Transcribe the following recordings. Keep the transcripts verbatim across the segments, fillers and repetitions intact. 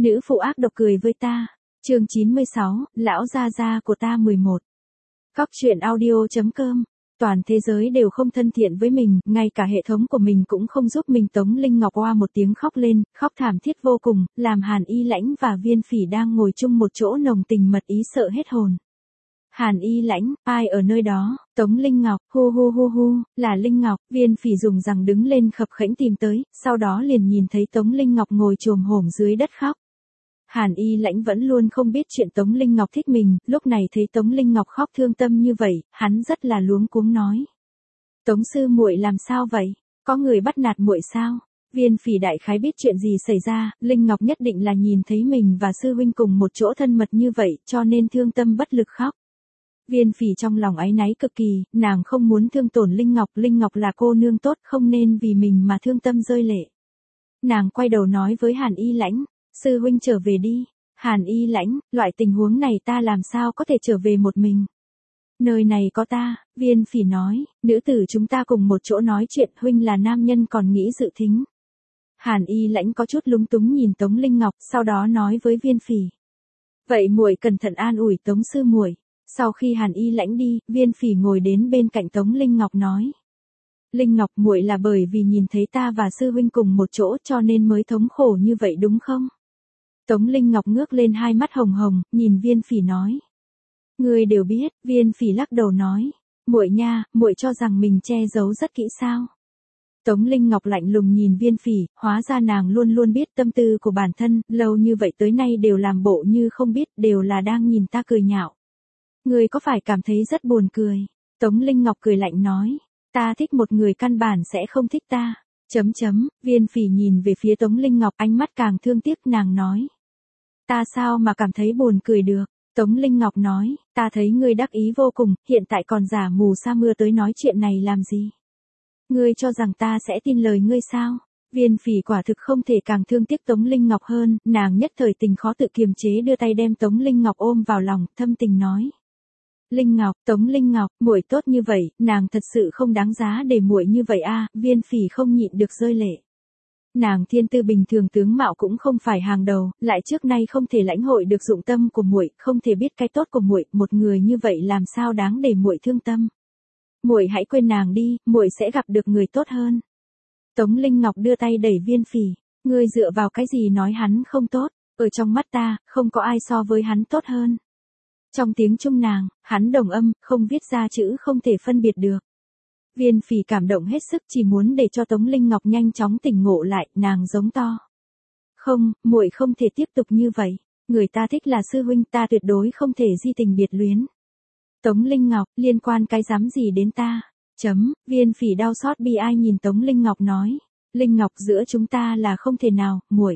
Nữ phụ ác độc cười với ta. Chương chín mươi sáu, lão gia gia của ta mười một. Góc truyện audio chấm com. Toàn thế giới đều không thân thiện với mình, ngay cả hệ thống của mình cũng không giúp mình. Tống Linh Ngọc oa một tiếng khóc lên, khóc thảm thiết vô cùng, làm Hàn Y Lãnh và Viên Phỉ đang ngồi chung một chỗ nồng tình mật ý sợ hết hồn. Hàn Y Lãnh, ai ở nơi đó? Tống Linh Ngọc, hu hu hu hu, là Linh Ngọc. Viên Phỉ dùng rằng đứng lên khập khẽnh tìm tới, sau đó liền nhìn thấy Tống Linh Ngọc ngồi chồm hổm dưới đất khóc. Hàn Y Lãnh vẫn luôn không biết chuyện Tống Linh Ngọc thích mình, lúc này thấy Tống Linh Ngọc khóc thương tâm như vậy, hắn rất là luống cuống nói: "Tống sư muội làm sao vậy? Có người bắt nạt muội sao?" Viên Phỉ đại khái biết chuyện gì xảy ra, Linh Ngọc nhất định là nhìn thấy mình và sư huynh cùng một chỗ thân mật như vậy, cho nên thương tâm bất lực khóc. Viên Phỉ trong lòng áy náy cực kỳ, nàng không muốn thương tổn Linh Ngọc, Linh Ngọc là cô nương tốt, không nên vì mình mà thương tâm rơi lệ. Nàng quay đầu nói với Hàn Y Lãnh: "Sư huynh trở về đi." Hàn Y Lãnh, loại tình huống này ta làm sao có thể trở về một mình? Nơi này có ta. Viên Phỉ nói, nữ tử chúng ta cùng một chỗ nói chuyện, huynh là nam nhân còn nghĩ dự thính. Hàn Y Lãnh có chút lúng túng nhìn Tống Linh Ngọc, sau đó nói với Viên Phỉ: "Vậy muội cẩn thận an ủi Tống sư muội." Sau khi Hàn Y Lãnh đi, Viên Phỉ ngồi đến bên cạnh Tống Linh Ngọc nói: "Linh Ngọc, muội là bởi vì nhìn thấy ta và sư huynh cùng một chỗ cho nên mới thống khổ như vậy đúng không?" Tống Linh Ngọc ngước lên hai mắt hồng hồng, nhìn Viên Phỉ nói: "Ngươi đều biết." Viên Phỉ lắc đầu nói: "Muội nha, muội cho rằng mình che giấu rất kỹ sao?" Tống Linh Ngọc lạnh lùng nhìn Viên Phỉ, hóa ra nàng luôn luôn biết tâm tư của bản thân, lâu như vậy tới nay đều làm bộ như không biết, đều là đang nhìn ta cười nhạo. "Ngươi có phải cảm thấy rất buồn cười?" Tống Linh Ngọc cười lạnh nói: "Ta thích một người căn bản sẽ không thích ta." Chấm chấm, Viên Phỉ nhìn về phía Tống Linh Ngọc, ánh mắt càng thương tiếc, nàng nói: "Ta sao mà cảm thấy buồn cười được?" Tống Linh Ngọc nói: "Ta thấy ngươi đắc ý vô cùng, hiện tại còn giả mù sa mưa tới nói chuyện này làm gì? Ngươi cho rằng ta sẽ tin lời ngươi sao?" Viên Phỉ quả thực không thể càng thương tiếc Tống Linh Ngọc hơn, nàng nhất thời tình khó tự kiềm chế đưa tay đem Tống Linh Ngọc ôm vào lòng, thâm tình nói: "Linh Ngọc, Tống Linh Ngọc, muội tốt như vậy, nàng thật sự không đáng giá để muội như vậy a." Viên Phỉ không nhịn được rơi lệ. Nàng thiên tư bình thường, tướng mạo cũng không phải hàng đầu, lại trước nay không thể lãnh hội được dụng tâm của muội, không thể biết cái tốt của muội, một người như vậy làm sao đáng để muội thương tâm. Muội hãy quên nàng đi, muội sẽ gặp được người tốt hơn. Tống Linh Ngọc đưa tay đẩy Viên Phỉ: "Ngươi dựa vào cái gì nói hắn không tốt? Ở trong mắt ta, không có ai so với hắn tốt hơn." Trong tiếng Trung nàng, hắn đồng âm, không viết ra chữ không thể phân biệt được. Viên Phỉ cảm động hết sức, chỉ muốn để cho Tống Linh Ngọc nhanh chóng tỉnh ngộ lại, nàng giống to: "Không, muội không thể tiếp tục như vậy. Người ta thích là sư huynh, ta tuyệt đối không thể di tình biệt luyến." Tống Linh Ngọc, liên quan cái dám gì đến ta? Chấm, Viên Phỉ đau xót bi ai nhìn Tống Linh Ngọc nói: "Linh Ngọc, giữa chúng ta là không thể nào, muội.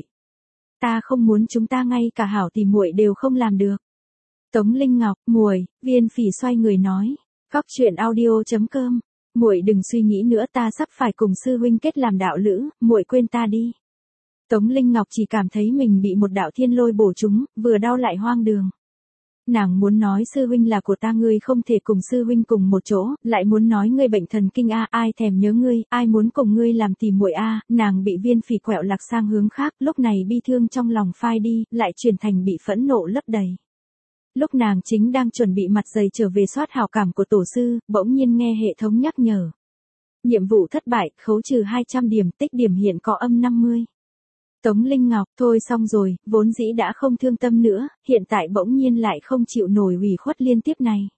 Ta không muốn chúng ta ngay cả hảo thì muội đều không làm được." Tống Linh Ngọc, muội. Viên Phỉ xoay người nói: "Góc truyện audio chấm com. Muội đừng suy nghĩ nữa, ta sắp phải cùng sư huynh kết làm đạo lữ, muội quên ta đi." Tống Linh Ngọc chỉ cảm thấy mình bị một đạo thiên lôi bổ trúng, vừa đau lại hoang đường. Nàng muốn nói sư huynh là của ta, ngươi không thể cùng sư huynh cùng một chỗ, lại muốn nói ngươi bệnh thần kinh a, ai thèm nhớ ngươi, ai muốn cùng ngươi làm tỉ muội a, nàng bị Viên Phỉ quẹo lạc sang hướng khác, lúc này bi thương trong lòng phai đi, lại chuyển thành bị phẫn nộ lấp đầy. Lúc nàng chính đang chuẩn bị mặt dày trở về soát hảo cảm của tổ sư, bỗng nhiên nghe hệ thống nhắc nhở: "Nhiệm vụ thất bại, khấu trừ hai trăm điểm, tích điểm hiện có âm năm mươi." Tống Linh Ngọc, thôi xong rồi, vốn dĩ đã không thương tâm nữa, hiện tại bỗng nhiên lại không chịu nổi ủy khuất liên tiếp này.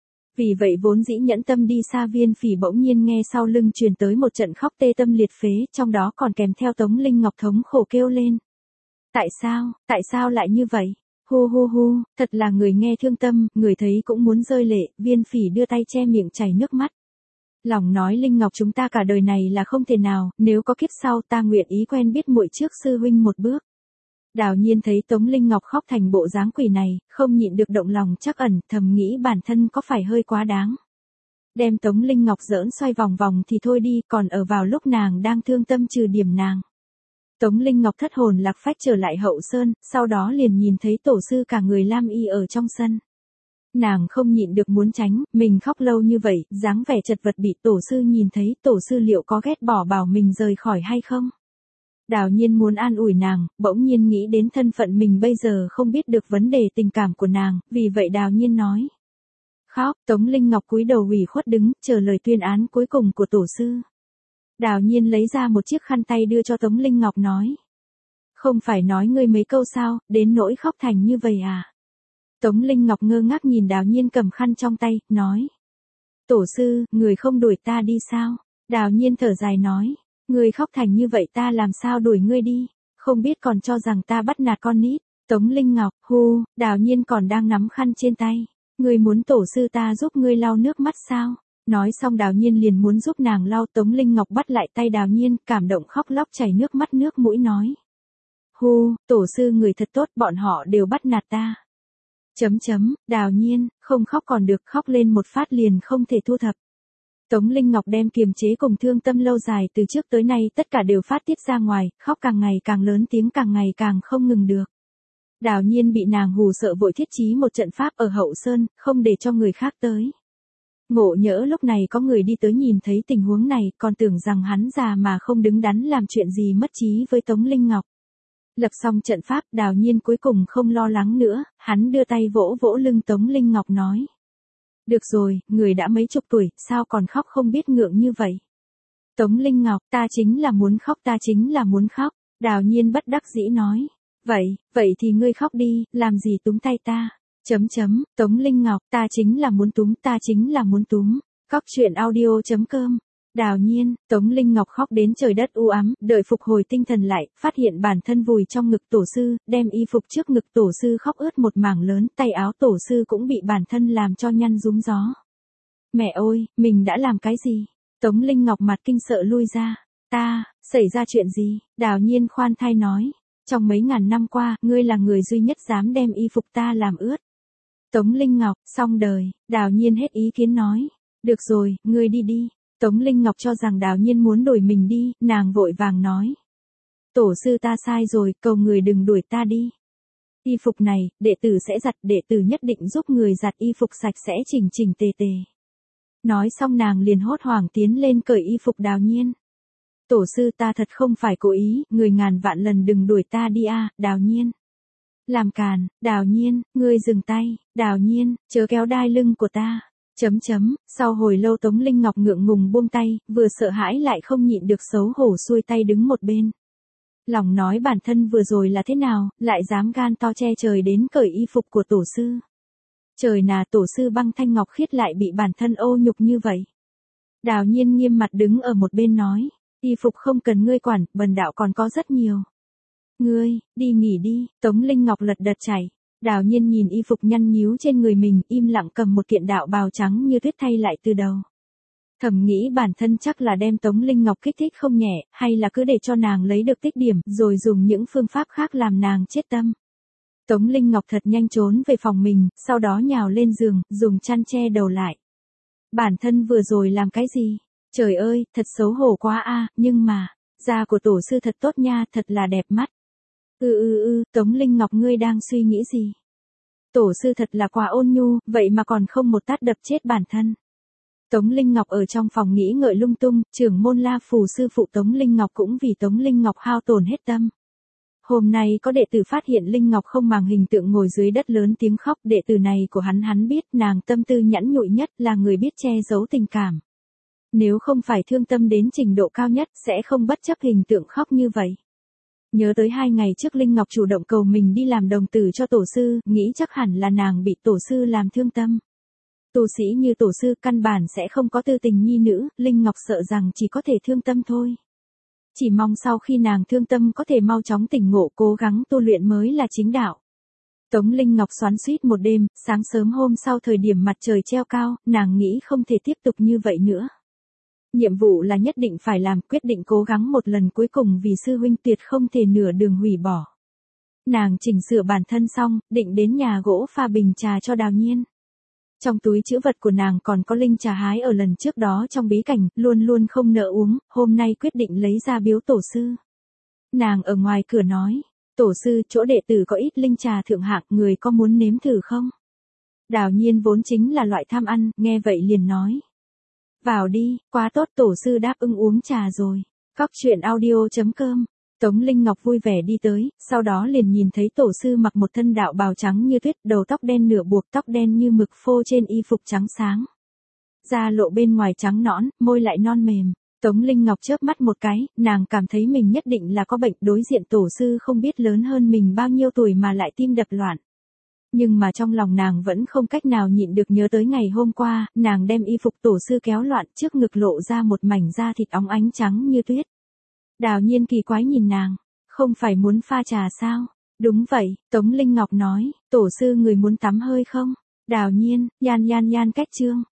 Vì vậy vốn dĩ nhẫn tâm đi xa Viên Phỉ bỗng nhiên nghe sau lưng truyền tới một trận khóc tê tâm liệt phế, trong đó còn kèm theo Tống Linh Ngọc thống khổ kêu lên: "Tại sao, tại sao lại như vậy? Hu hu hu." Thật là người nghe thương tâm, người thấy cũng muốn rơi lệ. Viên Phỉ đưa tay che miệng chảy nước mắt. Lòng nói: "Linh Ngọc, chúng ta cả đời này là không thể nào, nếu có kiếp sau ta nguyện ý quen biết muội trước sư huynh một bước." Đào Nhiên thấy Tống Linh Ngọc khóc thành bộ dáng quỷ này, không nhịn được động lòng trắc ẩn, thầm nghĩ bản thân có phải hơi quá đáng. Đem Tống Linh Ngọc giỡn xoay vòng vòng thì thôi đi, còn ở vào lúc nàng đang thương tâm trừ điểm nàng. Tống Linh Ngọc thất hồn lạc phách trở lại hậu sơn, sau đó liền nhìn thấy tổ sư cả người lam y ở trong sân. Nàng không nhịn được muốn tránh, mình khóc lâu như vậy, dáng vẻ chật vật bị tổ sư nhìn thấy, tổ sư liệu có ghét bỏ bảo mình rời khỏi hay không? Đào Nhiên muốn an ủi nàng, bỗng nhiên nghĩ đến thân phận mình bây giờ không biết được vấn đề tình cảm của nàng, vì vậy Đào Nhiên nói. Khóc, Tống Linh Ngọc cúi đầu ủy khuất đứng, chờ lời tuyên án cuối cùng của tổ sư. Đào Nhiên lấy ra một chiếc khăn tay đưa cho Tống Linh Ngọc nói. Không phải nói ngươi mấy câu sao, đến nỗi khóc thành như vậy à? Tống Linh Ngọc ngơ ngác nhìn Đào Nhiên cầm khăn trong tay, nói. Tổ sư, người không đuổi ta đi sao? Đào Nhiên thở dài nói. Ngươi khóc thành như vậy ta làm sao đuổi ngươi đi? Không biết còn cho rằng ta bắt nạt con nít. Tống Linh Ngọc, hu, Đào Nhiên còn đang nắm khăn trên tay. Ngươi muốn tổ sư ta giúp ngươi lau nước mắt sao? Nói xong Đào Nhiên liền muốn giúp nàng lau. Tống Linh Ngọc bắt lại tay Đào Nhiên, cảm động khóc lóc chảy nước mắt nước mũi nói. Hu, tổ sư người thật tốt, bọn họ đều bắt nạt ta. Chấm chấm, Đào Nhiên, không khóc còn được, khóc lên một phát liền không thể thu thập. Tống Linh Ngọc đem kiềm chế cùng thương tâm lâu dài từ trước tới nay tất cả đều phát tiết ra ngoài, khóc càng ngày càng lớn tiếng càng ngày càng không ngừng được. Đào Nhiên bị nàng hù sợ vội thiết trí một trận pháp ở hậu sơn, không để cho người khác tới. Ngộ nhỡ lúc này có người đi tới nhìn thấy tình huống này, còn tưởng rằng hắn già mà không đứng đắn làm chuyện gì mất trí với Tống Linh Ngọc. Lập xong trận pháp, Đào Nhiên cuối cùng không lo lắng nữa, hắn đưa tay vỗ vỗ lưng Tống Linh Ngọc nói. Được rồi, người đã mấy chục tuổi, sao còn khóc không biết ngượng như vậy? Tống Linh Ngọc, ta chính là muốn khóc, ta chính là muốn khóc. Đào Nhiên bất đắc dĩ nói. Vậy, vậy thì ngươi khóc đi, làm gì túm tay ta? Chấm chấm, Tống Linh Ngọc, ta chính là muốn túm, ta chính là muốn túm. Cóc truyện audio chấm com. Đào Nhiên, Tống Linh Ngọc khóc đến trời đất u ám, đợi phục hồi tinh thần lại, phát hiện bản thân vùi trong ngực tổ sư, đem y phục trước ngực tổ sư khóc ướt một mảng lớn, tay áo tổ sư cũng bị bản thân làm cho nhăn rúm gió. Mẹ ơi, mình đã làm cái gì? Tống Linh Ngọc mặt kinh sợ lui ra. Ta, xảy ra chuyện gì? Đào Nhiên khoan thai nói. Trong mấy ngàn năm qua, ngươi là người duy nhất dám đem y phục ta làm ướt. Tống Linh Ngọc, xong đời, Đào Nhiên hết ý kiến nói. Được rồi, ngươi đi đi. Tống Linh Ngọc cho rằng Đào Nhiên muốn đuổi mình đi, nàng vội vàng nói. Tổ sư ta sai rồi, cầu người đừng đuổi ta đi. Y phục này, đệ tử sẽ giặt, đệ tử nhất định giúp người giặt y phục sạch sẽ chỉnh chỉnh tề tề. Nói xong nàng liền hốt hoảng tiến lên cởi y phục Đào Nhiên. Tổ sư ta thật không phải cố ý, người ngàn vạn lần đừng đuổi ta đi a, à, Đào Nhiên. Làm càn, Đào Nhiên, ngươi dừng tay, Đào Nhiên, chớ kéo đai lưng của ta. Chấm chấm, sau hồi lâu Tống Linh Ngọc ngượng ngùng buông tay, vừa sợ hãi lại không nhịn được xấu hổ xuôi tay đứng một bên. Lòng nói bản thân vừa rồi là thế nào, lại dám gan to che trời đến cởi y phục của tổ sư. Trời nà, tổ sư Băng Thanh Ngọc Khiết lại bị bản thân ô nhục như vậy. Đào Nhiên nghiêm mặt đứng ở một bên nói, y phục không cần ngươi quản, bần đạo còn có rất nhiều. Ngươi, đi nghỉ đi, Tống Linh Ngọc lật đật chảy. Đào Nhiên nhìn y phục nhăn nhíu trên người mình, im lặng cầm một kiện đạo bào trắng như tuyết thay lại từ đầu. Thầm nghĩ bản thân chắc là đem Tống Linh Ngọc kích thích không nhẹ, hay là cứ để cho nàng lấy được tích điểm, rồi dùng những phương pháp khác làm nàng chết tâm. Tống Linh Ngọc thật nhanh trốn về phòng mình, sau đó nhào lên giường, dùng chăn che đầu lại. Bản thân vừa rồi làm cái gì? Trời ơi, thật xấu hổ quá a, nhưng mà, da của tổ sư thật tốt nha, thật là đẹp mắt. Ừ ừ ừ, Tống Linh Ngọc ngươi đang suy nghĩ gì? Tổ sư thật là quá ôn nhu, vậy mà còn không một tát đập chết bản thân. Tống Linh Ngọc ở trong phòng nghĩ ngợi lung tung, trưởng môn La Phù sư phụ Tống Linh Ngọc cũng vì Tống Linh Ngọc hao tổn hết tâm. Hôm nay có đệ tử phát hiện Linh Ngọc không màng hình tượng ngồi dưới đất lớn tiếng khóc, đệ tử này của hắn hắn biết nàng tâm tư nhẫn nhụi nhất, là người biết che giấu tình cảm. Nếu không phải thương tâm đến trình độ cao nhất, sẽ không bất chấp hình tượng khóc như vậy. Nhớ tới hai ngày trước Linh Ngọc chủ động cầu mình đi làm đồng tử cho tổ sư, nghĩ chắc hẳn là nàng bị tổ sư làm thương tâm. Tu sĩ như tổ sư căn bản sẽ không có tư tình nhi nữ, Linh Ngọc sợ rằng chỉ có thể thương tâm thôi. Chỉ mong sau khi nàng thương tâm có thể mau chóng tỉnh ngộ, cố gắng tu luyện mới là chính đạo. Tống Linh Ngọc xoắn xuýt một đêm, sáng sớm hôm sau thời điểm mặt trời treo cao, nàng nghĩ không thể tiếp tục như vậy nữa. Nhiệm vụ là nhất định phải làm, quyết định cố gắng một lần cuối cùng vì sư huynh, tuyệt không thể nửa đường hủy bỏ. Nàng chỉnh sửa bản thân xong, định đến nhà gỗ pha bình trà cho Đào Nhiên. Trong túi trữ vật của nàng còn có linh trà hái ở lần trước đó trong bí cảnh, luôn luôn không nỡ uống, hôm nay quyết định lấy ra biếu tổ sư. Nàng ở ngoài cửa nói, tổ sư, chỗ đệ tử có ít linh trà thượng hạng, người có muốn nếm thử không? Đào Nhiên vốn chính là loại tham ăn, nghe vậy liền nói. Vào đi, quá tốt, tổ sư đáp ứng uống trà rồi. Cóc truyện audio chấm com Tống Linh Ngọc vui vẻ đi tới, sau đó liền nhìn thấy tổ sư mặc một thân đạo bào trắng như tuyết, đầu tóc đen nửa buộc, tóc đen như mực phô trên y phục trắng sáng. Da lộ bên ngoài trắng nõn, môi lại non mềm. Tống Linh Ngọc chớp mắt một cái, nàng cảm thấy mình nhất định là có bệnh, đối diện tổ sư không biết lớn hơn mình bao nhiêu tuổi mà lại tim đập loạn. Nhưng mà trong lòng nàng vẫn không cách nào nhịn được nhớ tới ngày hôm qua, nàng đem y phục tổ sư kéo loạn, trước ngực lộ ra một mảnh da thịt óng ánh trắng như tuyết. Đào Nhiên kỳ quái nhìn nàng, không phải muốn pha trà sao? Đúng vậy, Tống Linh Ngọc nói, tổ sư người muốn tắm hơi không? Đào Nhiên, Yan Yan Yan cách chương.